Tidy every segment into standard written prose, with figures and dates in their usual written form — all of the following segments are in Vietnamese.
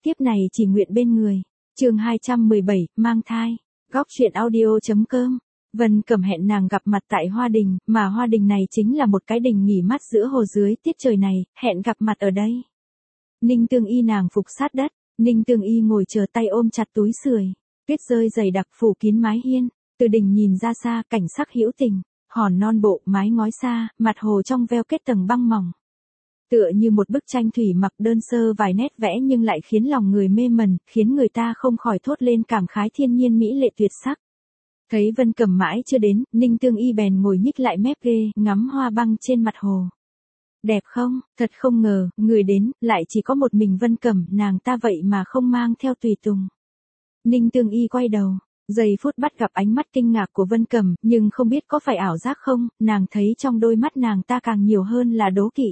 tiếp này chỉ nguyện bên người. Chương 217, mang thai. Góc truyện audio.com. Vân Cẩm hẹn nàng gặp mặt tại Hoa Đình, mà Hoa Đình này chính là một cái đình nghỉ mát giữa hồ dưới tiết trời này, hẹn gặp mặt ở đây. Ninh Tương Y nàng phục sát đất, Ninh Tương Y ngồi chờ tay ôm chặt túi sưởi, tuyết rơi dày đặc phủ kín mái hiên, từ đỉnh nhìn ra xa cảnh sắc hữu tình, hòn non bộ mái ngói xa, mặt hồ trong veo kết tầng băng mỏng. Tựa như một bức tranh thủy mặc đơn sơ vài nét vẽ nhưng lại khiến lòng người mê mẩn, khiến người ta không khỏi thốt lên cảm khái thiên nhiên mỹ lệ tuyệt sắc. Thấy Vân Cẩm mãi chưa đến, Ninh Tương Y bèn ngồi nhích lại mép ghê, ngắm hoa băng trên mặt hồ. Đẹp không, thật không ngờ, người đến, lại chỉ có một mình Vân Cẩm, nàng ta vậy mà không mang theo tùy tùng. Ninh Tương Y quay đầu, giây phút bắt gặp ánh mắt kinh ngạc của Vân Cẩm, nhưng không biết có phải ảo giác không, nàng thấy trong đôi mắt nàng ta càng nhiều hơn là đố kỵ.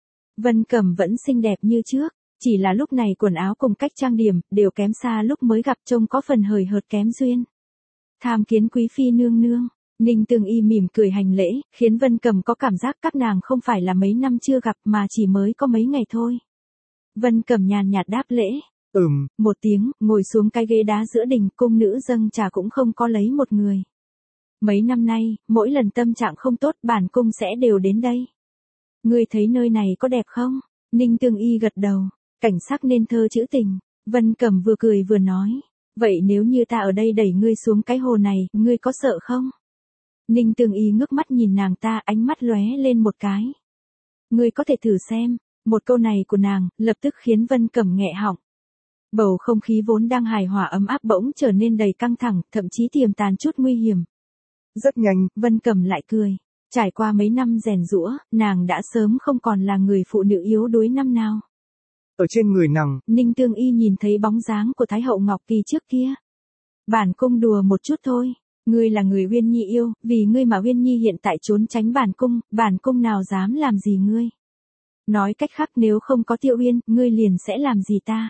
Vân Cẩm vẫn xinh đẹp như trước, chỉ là lúc này quần áo cùng cách trang điểm, đều kém xa lúc mới gặp trông có phần hời hợt kém duyên. Tham kiến quý phi nương nương, Ninh Tương Y mỉm cười hành lễ, khiến Vân Cẩm có cảm giác các nàng không phải là mấy năm chưa gặp mà chỉ mới có mấy ngày thôi. Vân Cẩm nhàn nhạt đáp lễ. Một tiếng, ngồi xuống cái ghế đá giữa đình, cung nữ dâng trà cũng không có lấy một người. Mấy năm nay, mỗi lần tâm trạng không tốt bản cung sẽ đều đến đây. Ngươi thấy nơi này có đẹp không? Ninh Tương Y gật đầu, cảnh sắc nên thơ trữ tình. Vân Cẩm vừa cười vừa nói, vậy nếu như ta ở đây đẩy ngươi xuống cái hồ này, ngươi có sợ không? Ninh Tương Y ngước mắt nhìn nàng ta, ánh mắt lóe lên một cái. Ngươi có thể thử xem. Một câu này của nàng, lập tức khiến Vân Cẩm nghẹ họng. Bầu không khí vốn đang hài hòa ấm áp bỗng trở nên đầy căng thẳng, thậm chí tiềm tàng chút nguy hiểm. Rất nhanh, Vân Cẩm lại cười. Trải qua mấy năm rèn giũa, nàng đã sớm không còn là người phụ nữ yếu đuối năm nào. Ở trên người nàng, Ninh Tương Y nhìn thấy bóng dáng của Thái hậu Ngọc Kỳ trước kia. Bản cung đùa một chút thôi. Ngươi là người Uyên Nhi yêu, vì ngươi mà Uyên Nhi hiện tại trốn tránh bản cung nào dám làm gì ngươi. Nói cách khác nếu không có Tiêu Uyên, ngươi liền sẽ làm gì ta?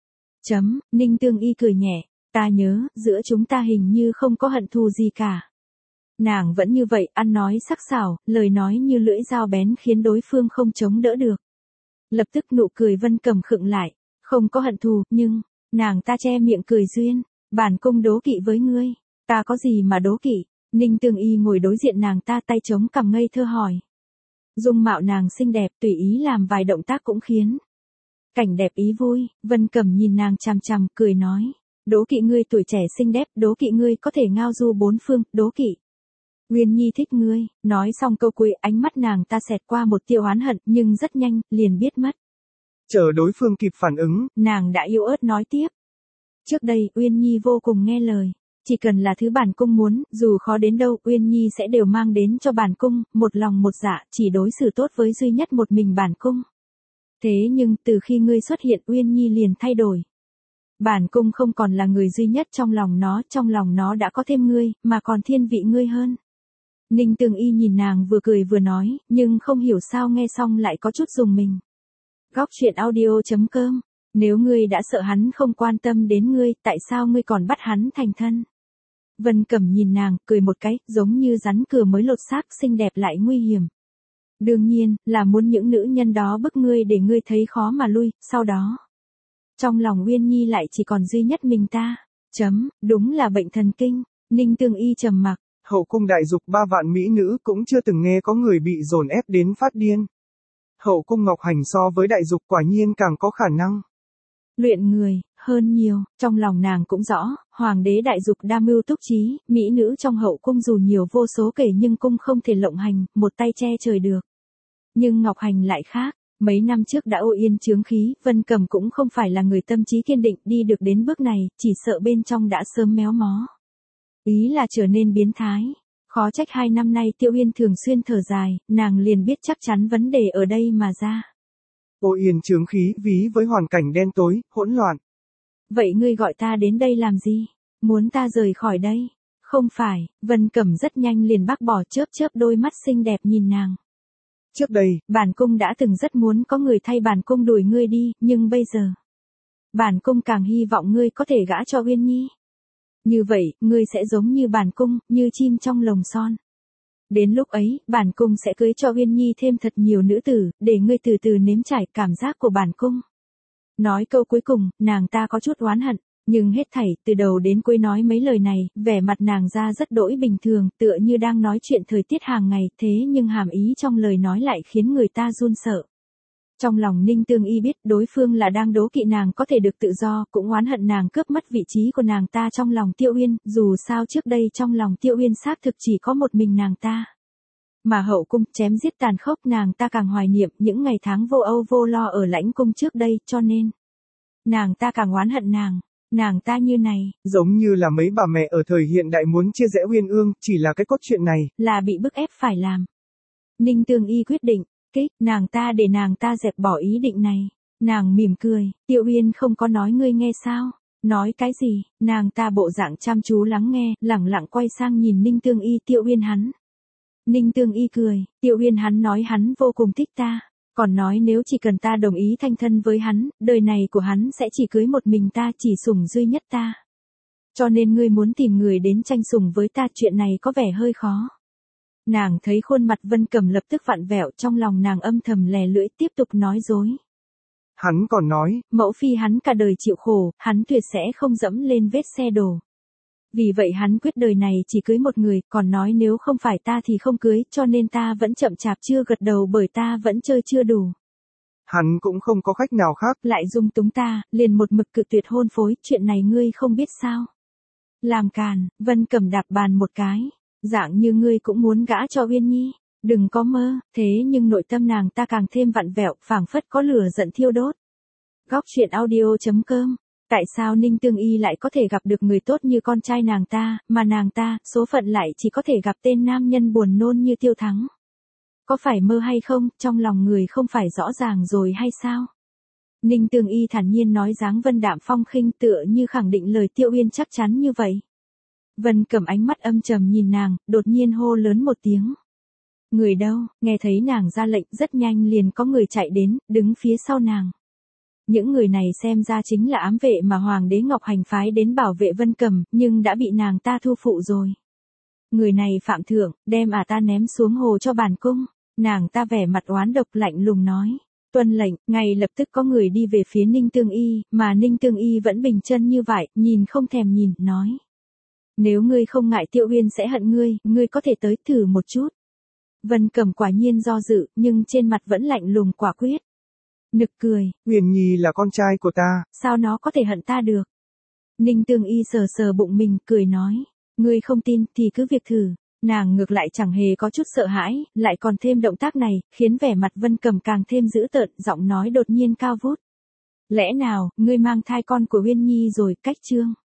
Ninh Tương Y cười nhẹ, ta nhớ, giữa chúng ta hình như không có hận thù gì cả. Nàng vẫn như vậy, ăn nói sắc sảo, lời nói như lưỡi dao bén khiến đối phương không chống đỡ được. Lập tức nụ cười Vân Cẩm khựng lại, không có hận thù, nhưng, nàng ta che miệng cười duyên, bản cung đố kỵ với ngươi, ta có gì mà đố kỵ? Ninh Tương Y ngồi đối diện nàng ta tay chống cằm ngây thơ hỏi. Dung mạo nàng xinh đẹp tùy ý làm vài động tác cũng khiến cảnh đẹp ý vui. Vân Cẩm nhìn nàng chằm chằm cười nói, đố kỵ ngươi tuổi trẻ xinh đẹp, đố kỵ ngươi có thể ngao du bốn phương, đố kỵ Uyên Nhi thích ngươi. Nói xong câu cuối, ánh mắt nàng ta xẹt qua một tia oán hận, nhưng rất nhanh, liền biết mất. Chờ đối phương kịp phản ứng, nàng đã yếu ớt nói tiếp. Trước đây, Uyên Nhi vô cùng nghe lời. Chỉ cần là thứ bản cung muốn, dù khó đến đâu, Uyên Nhi sẽ đều mang đến cho bản cung, một lòng một dạ, chỉ đối xử tốt với duy nhất một mình bản cung. Thế nhưng, từ khi ngươi xuất hiện, Uyên Nhi liền thay đổi. Bản cung không còn là người duy nhất trong lòng nó đã có thêm ngươi, mà còn thiên vị ngươi hơn. Ninh Tương Y nhìn nàng vừa cười vừa nói, nhưng không hiểu sao nghe xong lại có chút rùng mình. Góc truyện audio.com. Nếu ngươi đã sợ hắn không quan tâm đến ngươi, tại sao ngươi còn bắt hắn thành thân? Vân Cẩm nhìn nàng, cười một cái, giống như rắn cửa mới lột xác, xinh đẹp lại nguy hiểm. Đương nhiên, là muốn những nữ nhân đó bức ngươi để ngươi thấy khó mà lui, sau đó. Trong lòng Uyên Nhi lại chỉ còn duy nhất mình ta. Đúng là bệnh thần kinh. Ninh Tương Y trầm mặc. Hậu cung đại dục 3 vạn mỹ nữ cũng chưa từng nghe có người bị dồn ép đến phát điên. Hậu cung Ngọc Hành so với đại dục quả nhiên càng có khả năng luyện người, hơn nhiều. Trong lòng nàng cũng rõ, hoàng đế đại dục đa mưu túc trí, mỹ nữ trong hậu cung dù nhiều vô số kể nhưng cung không thể lộng hành, một tay che trời được. Nhưng Ngọc Hành lại khác, mấy năm trước đã ô yên chướng khí, Vân Cẩm cũng không phải là người tâm trí kiên định, đi được đến bước này, chỉ sợ bên trong đã sớm méo mó. Ý là trở nên biến thái. Khó trách 2 năm nay Tiêu Uyên thường xuyên thở dài, nàng liền biết chắc chắn vấn đề ở đây mà ra. Ô yên chướng khí ví với hoàn cảnh đen tối, hỗn loạn. Vậy ngươi gọi ta đến đây làm gì? Muốn ta rời khỏi đây? Không phải, Vân Cẩm rất nhanh liền bác bỏ, chớp chớp đôi mắt xinh đẹp nhìn nàng. Trước đây, bản cung đã từng rất muốn có người thay bản cung đuổi ngươi đi, nhưng bây giờ, bản cung càng hy vọng ngươi có thể gả cho Uyên Nhi. Như vậy, ngươi sẽ giống như bản cung, như chim trong lồng son. Đến lúc ấy, bản cung sẽ cưới cho Uyên Nhi thêm thật nhiều nữ tử, để ngươi từ từ nếm trải cảm giác của bản cung. Nói câu cuối cùng, nàng ta có chút oán hận, nhưng hết thảy, từ đầu đến cuối nói mấy lời này, vẻ mặt nàng ra rất đỗi bình thường, tựa như đang nói chuyện thời tiết hàng ngày, thế nhưng hàm ý trong lời nói lại khiến người ta run sợ. Trong lòng Ninh Tương Y biết đối phương là đang đố kỵ nàng có thể được tự do, cũng oán hận nàng cướp mất vị trí của nàng ta trong lòng Tiêu Uyên, dù sao trước đây trong lòng Tiêu Uyên xác thực chỉ có một mình nàng ta. Mà hậu cung chém giết tàn khốc nàng ta càng hoài niệm những ngày tháng vô âu vô lo ở lãnh cung trước đây, cho nên nàng ta càng oán hận nàng ta như này. Giống như là mấy bà mẹ ở thời hiện đại muốn chia rẽ Uyên Ương, chỉ là cái cốt truyện này là bị bức ép phải làm. Ninh Tương Y quyết định, nàng ta để nàng ta dẹp bỏ ý định này. Nàng mỉm cười, Tiêu Uyên không có nói ngươi nghe sao? Nói cái gì? Nàng ta bộ dạng chăm chú lắng nghe, lẳng lặng quay sang nhìn Ninh Tương Y. Tiêu Uyên hắn. Ninh Tương Y cười, Tiêu Uyên hắn nói hắn vô cùng thích ta, còn nói nếu chỉ cần ta đồng ý thành thân với hắn, đời này của hắn sẽ chỉ cưới một mình ta, chỉ sủng duy nhất ta. Cho nên ngươi muốn tìm người đến tranh sủng với ta, chuyện này có vẻ hơi khó. Nàng thấy khuôn mặt Vân Cẩm lập tức vặn vẹo, trong lòng nàng âm thầm lè lưỡi tiếp tục nói dối. Hắn còn nói, mẫu phi hắn cả đời chịu khổ, hắn tuyệt sẽ không dẫm lên vết xe đổ. Vì vậy hắn quyết đời này chỉ cưới một người, còn nói nếu không phải ta thì không cưới, cho nên ta vẫn chậm chạp chưa gật đầu bởi ta vẫn chơi chưa đủ. Hắn cũng không có khách nào khác. Lại dung túng ta, liền một mực cự tuyệt hôn phối, chuyện này ngươi không biết sao. Làm càn, Vân Cẩm đạp bàn một cái. Dạng như ngươi cũng muốn gã cho Uyên Nhi, đừng có mơ, thế nhưng nội tâm nàng ta càng thêm vặn vẹo, phảng phất có lửa giận thiêu đốt. Góc truyện audio.com. Tại sao Ninh Tương Y lại có thể gặp được người tốt như con trai nàng ta, mà nàng ta, số phận lại chỉ có thể gặp tên nam nhân buồn nôn như Tiêu Thắng? Có phải mơ hay không, trong lòng người không phải rõ ràng rồi hay sao? Ninh Tương Y thản nhiên nói, dáng vân đạm phong khinh, tựa như khẳng định lời Tiêu Uyên chắc chắn như vậy. Vân Cẩm ánh mắt âm trầm nhìn nàng, đột nhiên hô lớn một tiếng. Người đâu? Nghe thấy nàng ra lệnh, rất nhanh liền có người chạy đến, đứng phía sau nàng. Những người này xem ra chính là ám vệ mà Hoàng đế Ngọc Hành phái đến bảo vệ Vân Cẩm, nhưng đã bị nàng ta thu phụ rồi. Người này phạm thượng, đem ta ném xuống hồ cho bản cung. Nàng ta vẻ mặt oán độc lạnh lùng nói. Tuân lệnh, ngay lập tức có người đi về phía Ninh Tương Y, mà Ninh Tương Y vẫn bình chân như vậy, nhìn không thèm nhìn, nói. Nếu ngươi không ngại Tiêu Uyên sẽ hận ngươi có thể tới thử một chút. Vân Cẩm quả nhiên do dự, nhưng trên mặt vẫn lạnh lùng quả quyết. Nực cười, Uyên Nhi là con trai của ta, sao nó có thể hận ta được? Ninh Tương Y sờ sờ bụng mình, cười nói, ngươi không tin thì cứ việc thử. Nàng ngược lại chẳng hề có chút sợ hãi, lại còn thêm động tác này, khiến vẻ mặt Vân Cẩm càng thêm dữ tợn, giọng nói đột nhiên cao vút. Lẽ nào, ngươi mang thai con của Uyên Nhi rồi, cách chương.